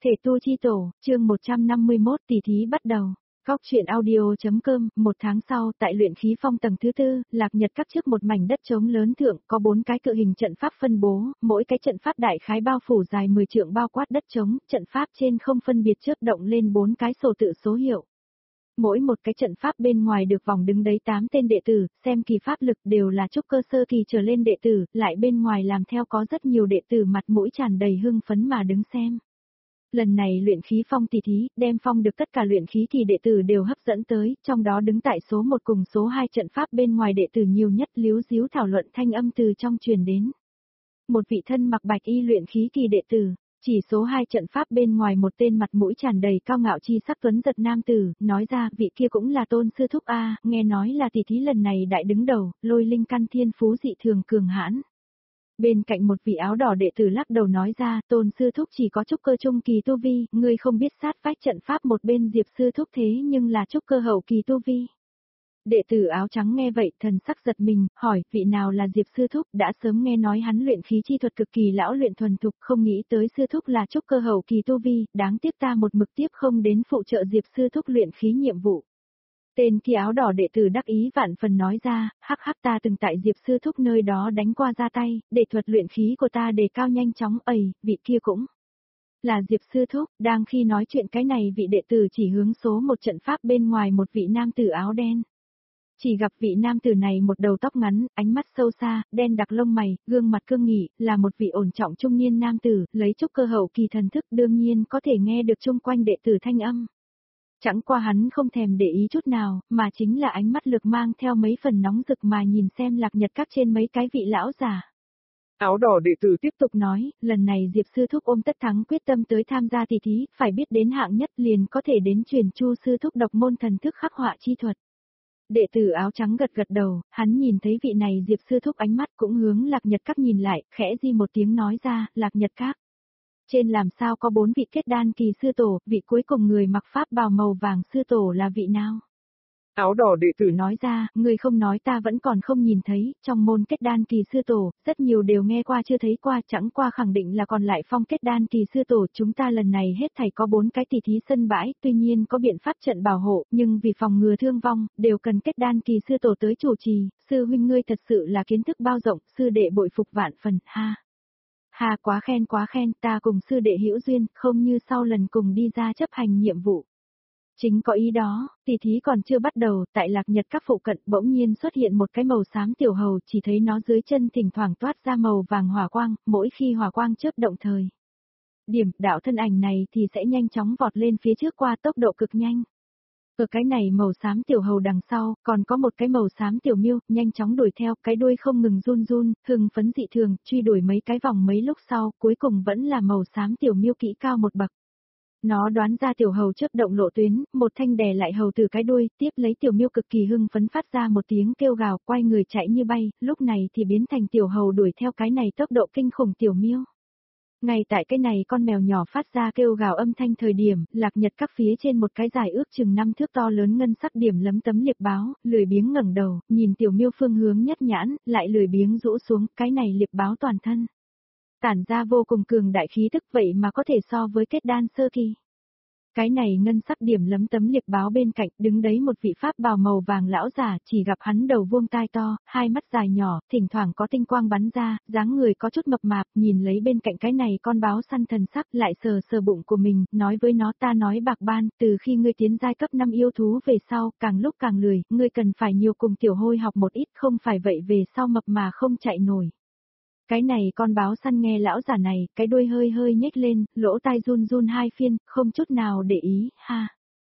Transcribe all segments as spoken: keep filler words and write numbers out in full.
Thể tu chi tổ, chương một trăm năm mươi mốt tỷ thí bắt đầu. Góc truyện audio.com, một tháng sau, tại luyện khí phong tầng thứ tư, Lạc Nhật các trước một mảnh đất trống lớn thượng, có bốn cái cự hình trận pháp phân bố, mỗi cái trận pháp đại khái bao phủ dài mười trượng bao quát đất trống, trận pháp trên không phân biệt chớp động lên bốn cái sổ tự số hiệu. Mỗi một cái trận pháp bên ngoài được vòng đứng đấy tám tên đệ tử, xem kỳ pháp lực đều là trúc cơ sơ kỳ trở lên đệ tử, lại bên ngoài làm theo có rất nhiều đệ tử mặt mũi tràn đầy hưng phấn mà đứng xem. Lần này luyện khí phong tỷ thí, đem phong được tất cả luyện khí kỳ đệ tử đều hấp dẫn tới, trong đó đứng tại số một cùng số hai trận pháp bên ngoài đệ tử nhiều nhất líu díu thảo luận thanh âm từ trong truyền đến. Một vị thân mặc bạch y luyện khí kỳ đệ tử, chỉ số hai trận pháp bên ngoài một tên mặt mũi tràn đầy cao ngạo chi sắc tuấn giật nam tử, nói ra vị kia cũng là Tôn sư thúc a, nghe nói là tỷ thí lần này đại đứng đầu, lôi linh căn thiên phú dị thường cường hãn. Bên cạnh một vị áo đỏ đệ tử lắc đầu nói ra, Tôn sư thúc chỉ có trúc cơ trung kỳ tu vi, ngươi không biết sát vách trận pháp một bên Diệp sư thúc thế nhưng là trúc cơ hậu kỳ tu vi. Đệ tử áo trắng nghe vậy, thần sắc giật mình, hỏi, vị nào là Diệp sư thúc, đã sớm nghe nói hắn luyện khí chi thuật cực kỳ lão luyện thuần thục, không nghĩ tới sư thúc là trúc cơ hậu kỳ tu vi, đáng tiếc ta một mực tiếp không đến phụ trợ Diệp sư thúc luyện khí nhiệm vụ. Tên kia áo đỏ đệ tử đắc ý vạn phần nói ra, hắc hắc ta từng tại Diệp sư thúc nơi đó đánh qua ra tay, để thuật luyện khí của ta đề cao nhanh chóng, ầy, vị kia cũng là Diệp sư thúc. Đang khi nói chuyện cái này vị đệ tử chỉ hướng số một trận pháp bên ngoài một vị nam tử áo đen. Chỉ gặp vị nam tử này một đầu tóc ngắn, ánh mắt sâu xa, đen đặc lông mày, gương mặt cương nghị, là một vị ổn trọng trung niên nam tử, lấy trúc cơ hậu kỳ thần thức đương nhiên có thể nghe được chung quanh đệ tử thanh âm. Chẳng qua hắn không thèm để ý chút nào, mà chính là ánh mắt lực mang theo mấy phần nóng rực mà nhìn xem Lạc Nhật các trên mấy cái vị lão già. Áo đỏ đệ tử tiếp tục nói, lần này Diệp sư thúc ôm tất thắng quyết tâm tới tham gia tỷ thí, phải biết đến hạng nhất liền có thể đến truyền Chu sư thúc độc môn thần thức khắc họa chi thuật. Đệ tử áo trắng gật gật đầu, hắn nhìn thấy vị này Diệp sư thúc ánh mắt cũng hướng Lạc Nhật các nhìn lại, khẽ di một tiếng nói ra, Lạc Nhật các. Trên làm sao có bốn vị kết đan kỳ sư tổ, vị cuối cùng người mặc pháp bào màu vàng sư tổ là vị nào? Áo đỏ đệ tử nói ra, người không nói ta vẫn còn không nhìn thấy, trong môn kết đan kỳ sư tổ, rất nhiều đều nghe qua chưa thấy qua, chẳng qua khẳng định là còn lại phong kết đan kỳ sư tổ, chúng ta lần này hết thảy có bốn cái tỷ thí sân bãi, tuy nhiên có biện pháp trận bảo hộ, nhưng vì phòng ngừa thương vong, đều cần kết đan kỳ sư tổ tới chủ trì, sư huynh ngươi thật sự là kiến thức bao rộng, sư đệ bội phục vạn phần, ha. Hà quá khen quá khen, ta cùng sư đệ hữu duyên, không như sau lần cùng đi ra chấp hành nhiệm vụ. Chính có ý đó, tỷ thí còn chưa bắt đầu, tại Lạc Nhật các phụ cận bỗng nhiên xuất hiện một cái màu xám tiểu hầu, chỉ thấy nó dưới chân thỉnh thoảng toát ra màu vàng hỏa quang, mỗi khi hỏa quang chớp động thời điểm, đạo thân ảnh này thì sẽ nhanh chóng vọt lên phía trước qua tốc độ cực nhanh. Ở cái này màu xám tiểu hầu đằng sau, còn có một cái màu xám tiểu miêu, nhanh chóng đuổi theo, cái đuôi không ngừng run run, hưng phấn dị thường, truy đuổi mấy cái vòng mấy lúc sau, cuối cùng vẫn là màu xám tiểu miêu kỹ cao một bậc. Nó đoán ra tiểu hầu chớp động lộ tuyến, một thanh đè lại hầu từ cái đuôi, tiếp lấy tiểu miêu cực kỳ hưng phấn phát ra một tiếng kêu gào, quay người chạy như bay, lúc này thì biến thành tiểu hầu đuổi theo cái này tốc độ kinh khủng tiểu miêu. Ngay tại cái này con mèo nhỏ phát ra kêu gào âm thanh thời điểm, Lạc Nhật các phía trên một cái dài ước chừng năm thước to lớn ngân sắc điểm lấm tấm liệp báo, lười biếng ngẩng đầu, nhìn tiểu miêu phương hướng nhất nhãn, lại lười biếng rũ xuống, cái này liệp báo toàn thân. Tản ra vô cùng cường đại khí tức vậy mà có thể so với kết đan sơ kỳ. Cái này ngân sắc điểm lấm tấm liệp báo bên cạnh, đứng đấy một vị pháp bào màu vàng lão già, chỉ gặp hắn đầu vuông tai to, hai mắt dài nhỏ, thỉnh thoảng có tinh quang bắn ra, dáng người có chút mập mạp, nhìn lấy bên cạnh cái này con báo săn thần sắc, lại sờ sờ bụng của mình, nói với nó ta nói Bạc Ban, từ khi ngươi tiến giai cấp năm yêu thú về sau, càng lúc càng lười, ngươi cần phải nhiều cùng tiểu hôi học một ít, không phải vậy về sau mập mà không chạy nổi. Cái này con báo săn nghe lão giả này, cái đuôi hơi hơi nhếch lên, lỗ tai run run hai phiên, không chút nào để ý, ha.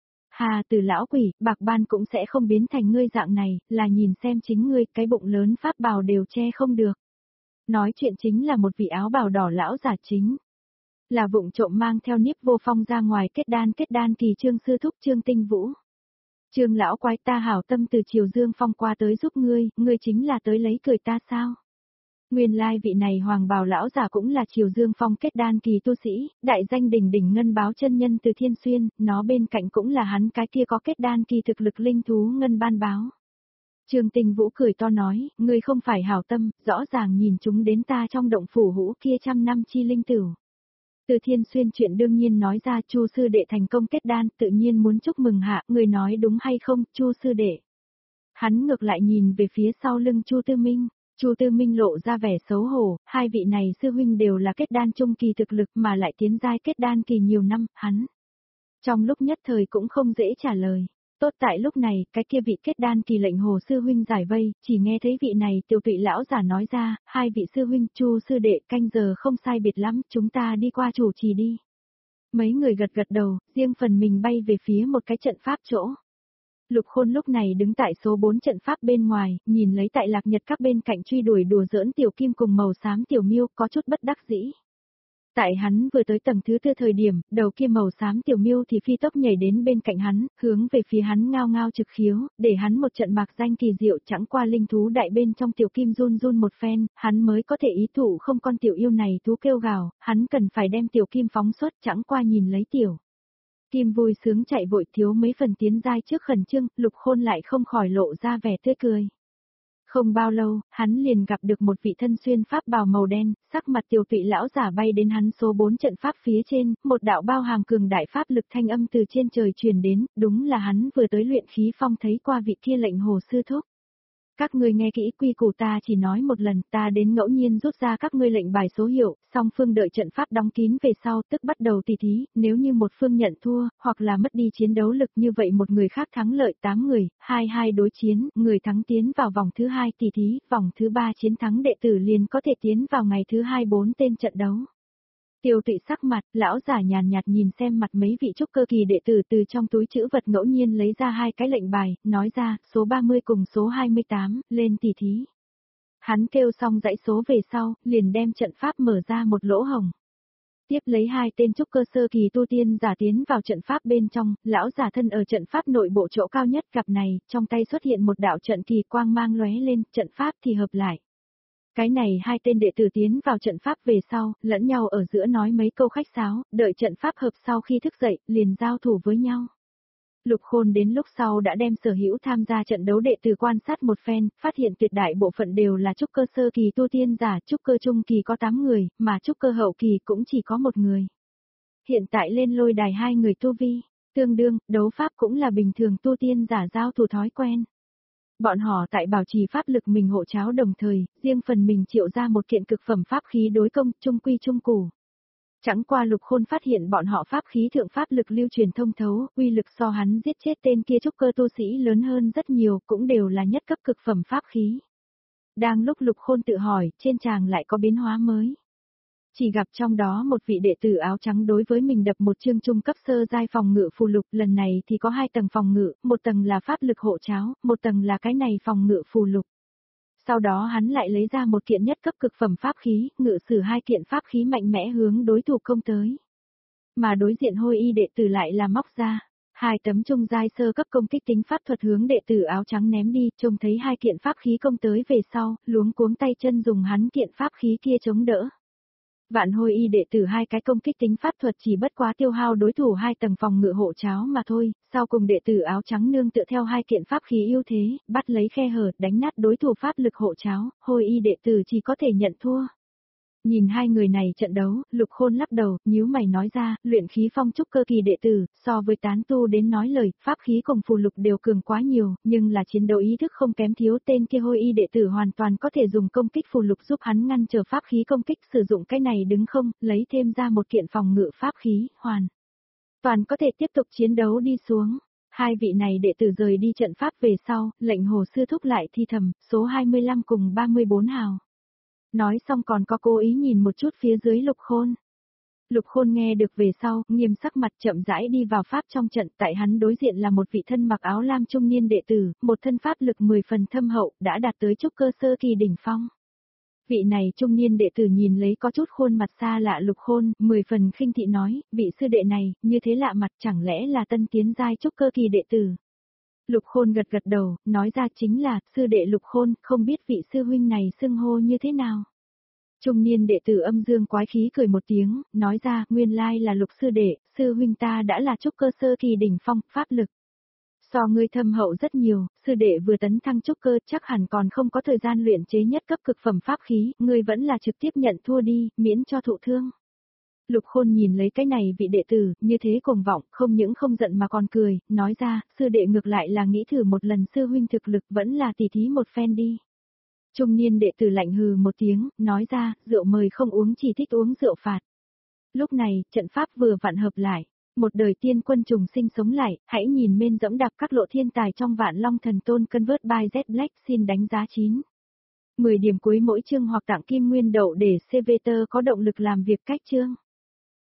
Hà từ lão quỷ, Bạc Ban cũng sẽ không biến thành ngươi dạng này, là nhìn xem chính ngươi, cái bụng lớn pháp bào đều che không được. Nói chuyện chính là một vị áo bào đỏ lão giả chính. Là vụng trộm mang theo Niếp Vô Phong ra ngoài kết đan kết đan kỳ Trương sư thúc Trương Tinh Vũ. Trương lão quái ta hảo tâm từ Triều Dương Phong qua tới giúp ngươi, ngươi chính là tới lấy cười ta sao? Nguyên lai vị này hoàng bào lão giả cũng là Triều Dương Phong kết đan kỳ tu sĩ, đại danh đỉnh đỉnh ngân báo chân nhân từ Thiên Xuyên, nó bên cạnh cũng là hắn cái kia có kết đan kỳ thực lực linh thú ngân ban báo. Trương Tinh Vũ cười to nói, ngươi không phải hảo tâm, rõ ràng nhìn chúng đến ta trong động phủ hũ kia trăm năm chi linh tử. Từ Thiên Xuyên chuyện đương nhiên nói ra, Chu sư đệ thành công kết đan, tự nhiên muốn chúc mừng hạ, người nói đúng hay không, Chu sư đệ. Hắn ngược lại nhìn về phía sau lưng Chu Tư Minh, Chu Tư Minh lộ ra vẻ xấu hổ, hai vị này sư huynh đều là kết đan trung kỳ thực lực mà lại tiến giai kết đan kỳ nhiều năm, hắn. Trong lúc nhất thời cũng không dễ trả lời. Tốt tại lúc này, cái kia vị kết đan kỳ lệnh hồ sư huynh giải vây, chỉ nghe thấy vị này tiểu tụy lão giả nói ra, hai vị sư huynh, Chu sư đệ, canh giờ không sai biệt lắm, chúng ta đi qua chủ trì đi. Mấy người gật gật đầu, riêng phần mình bay về phía một cái trận pháp chỗ. Lục Khôn lúc này đứng tại số bốn trận pháp bên ngoài, nhìn lấy tại Lạc Nhật các bên cạnh truy đuổi đùa giỡn tiểu kim cùng màu xám tiểu miêu, có chút bất đắc dĩ. Tại hắn vừa tới tầng thứ tư thời điểm, đầu kia màu xám tiểu miêu thì phi tốc nhảy đến bên cạnh hắn, hướng về phía hắn ngao ngao trực khiếu, để hắn một trận mạc danh kỳ diệu chẳng qua linh thú đại bên trong tiểu kim run run một phen, hắn mới có thể ý thụ không con tiểu yêu này thú kêu gào, hắn cần phải đem tiểu kim phóng xuất chẳng qua nhìn lấy tiểu. Kim vui sướng chạy vội thiếu mấy phần tiến giai trước khẩn trương, Lục Khôn lại không khỏi lộ ra vẻ tươi cười. Không bao lâu, hắn liền gặp được một vị thân xuyên pháp bào màu đen, sắc mặt tiểu tụy lão giả bay đến hắn số bốn trận pháp phía trên, một đạo bao hàm cường đại pháp lực thanh âm từ trên trời truyền đến, đúng là hắn vừa tới luyện khí phong thấy qua vị kia lệnh hồ sư thúc. Các ngươi nghe kỹ quy củ ta chỉ nói một lần, ta đến ngẫu nhiên rút ra các ngươi lệnh bài số hiệu, song phương đợi trận pháp đóng kín về sau tức bắt đầu tỉ thí, nếu như một phương nhận thua, hoặc là mất đi chiến đấu lực như vậy một người khác thắng lợi tám người, hai hai đối chiến, người thắng tiến vào vòng thứ hai tỉ thí, vòng thứ ba chiến thắng đệ tử liền có thể tiến vào ngày thứ hai bốn tên trận đấu. Tiêu tụy sắc mặt, lão giả nhàn nhạt nhìn xem mặt mấy vị trúc cơ kỳ đệ tử từ trong túi trữ vật ngẫu nhiên lấy ra hai cái lệnh bài, nói ra, số ba mươi cùng số hai mươi tám, lên tỉ thí. Hắn kêu xong dãy số về sau, liền đem trận pháp mở ra một lỗ hồng. Tiếp lấy hai tên trúc cơ sơ kỳ tu tiên giả tiến vào trận pháp bên trong, lão giả thân ở trận pháp nội bộ chỗ cao nhất gặp này, trong tay xuất hiện một đạo trận kỳ quang mang lóe lên, trận pháp thì hợp lại. Cái này hai tên đệ tử tiến vào trận pháp về sau, lẫn nhau ở giữa nói mấy câu khách sáo, đợi trận pháp hợp sau khi thức dậy, liền giao thủ với nhau. Lục Khôn đến lúc sau đã đem sở hữu tham gia trận đấu đệ tử quan sát một phen, phát hiện tuyệt đại bộ phận đều là trúc cơ sơ kỳ tu tiên giả, trúc cơ trung kỳ có tám người, mà trúc cơ hậu kỳ cũng chỉ có một người. Hiện tại lên lôi đài hai người tu vi, tương đương, đấu pháp cũng là bình thường tu tiên giả giao thủ thói quen. Bọn họ tại bảo trì pháp lực mình hộ cháo đồng thời, riêng phần mình triệu ra một kiện cực phẩm pháp khí đối công, trung quy trung củ. Chẳng qua Lục Khôn phát hiện bọn họ pháp khí thượng pháp lực lưu truyền thông thấu, uy lực so hắn giết chết tên kia trúc cơ tu sĩ lớn hơn rất nhiều, cũng đều là nhất cấp cực phẩm pháp khí. Đang lúc Lục Khôn tự hỏi, trên tràng lại có biến hóa mới. Chỉ gặp trong đó một vị đệ tử áo trắng đối với mình đập một chương trung cấp sơ giai phòng ngự phù lục, lần này thì có hai tầng phòng ngự, một tầng là pháp lực hộ cháo, một tầng là cái này phòng ngự phù lục. Sau đó hắn lại lấy ra một kiện nhất cấp cực phẩm pháp khí, ngự sử hai kiện pháp khí mạnh mẽ hướng đối thủ công tới. Mà đối diện hôi y đệ tử lại là móc ra hai tấm trung giai sơ cấp công kích tính pháp thuật hướng đệ tử áo trắng ném đi, trông thấy hai kiện pháp khí công tới về sau, luống cuống tay chân dùng hắn kiện pháp khí kia chống đỡ. Vạn hôi y đệ tử hai cái công kích tính pháp thuật chỉ bất quá tiêu hao đối thủ hai tầng phòng ngự hộ cháo mà thôi, sau cùng đệ tử áo trắng nương tựa theo hai kiện pháp khí ưu thế, bắt lấy khe hở, đánh nát đối thủ pháp lực hộ cháo, hôi y đệ tử chỉ có thể nhận thua. Nhìn hai người này trận đấu, Lục Khôn lắc đầu, nhíu mày nói ra, luyện khí phong trúc cơ kỳ đệ tử, so với tán tu đến nói lời, pháp khí cùng phù lục đều cường quá nhiều, nhưng là chiến đấu ý thức không kém thiếu, tên kia hôi y đệ tử hoàn toàn có thể dùng công kích phù lục giúp hắn ngăn trở pháp khí công kích, sử dụng cái này đứng không, lấy thêm ra một kiện phòng ngự pháp khí, hoàn toàn có thể tiếp tục chiến đấu đi xuống. Hai vị này đệ tử rời đi trận pháp về sau, lệnh hồ sư thúc lại thi thầm, số hai mươi lăm cùng ba mươi bốn hào. Nói xong còn có cố ý nhìn một chút phía dưới Lục Khôn. Lục Khôn nghe được về sau, nghiêm sắc mặt chậm rãi đi vào pháp trong trận, tại hắn đối diện là một vị thân mặc áo lam trung niên đệ tử, một thân pháp lực mười phần thâm hậu, đã đạt tới trúc cơ sơ kỳ đỉnh phong. Vị này trung niên đệ tử nhìn lấy có chút khuôn mặt xa lạ Lục Khôn, mười phần khinh thị nói, vị sư đệ này, như thế lạ mặt chẳng lẽ là tân tiến giai trúc cơ kỳ đệ tử. Lục Khôn gật gật đầu, nói ra chính là, sư đệ Lục Khôn, không biết vị sư huynh này xưng hô như thế nào. Trung niên đệ tử âm dương quái khí cười một tiếng, nói ra, nguyên lai là Lục sư đệ, sư huynh ta đã là trúc cơ sơ kỳ đỉnh phong, pháp lực. So ngươi thâm hậu rất nhiều, sư đệ vừa tấn thăng trúc cơ chắc hẳn còn không có thời gian luyện chế nhất cấp cực phẩm pháp khí, ngươi vẫn là trực tiếp nhận thua đi, miễn cho thụ thương. Lục Khôn nhìn lấy cái này vị đệ tử, như thế cuồng vọng, không những không giận mà còn cười, nói ra, sư đệ ngược lại là nghĩ thử một lần sư huynh thực lực vẫn là tỉ thí một phen đi. Trung niên đệ tử lạnh hừ một tiếng, nói ra, rượu mời không uống chỉ thích uống rượu phạt. Lúc này, trận pháp vừa vặn hợp lại. Một đời tiên quân trùng sinh sống lại, hãy nhìn men dẫm đạp các lộ thiên tài trong vạn long thần tôn convert by Z Black xin đánh giá chín. mười điểm cuối mỗi chương hoặc tặng kim nguyên đậu để xê vê tơ có động lực làm việc cách chương.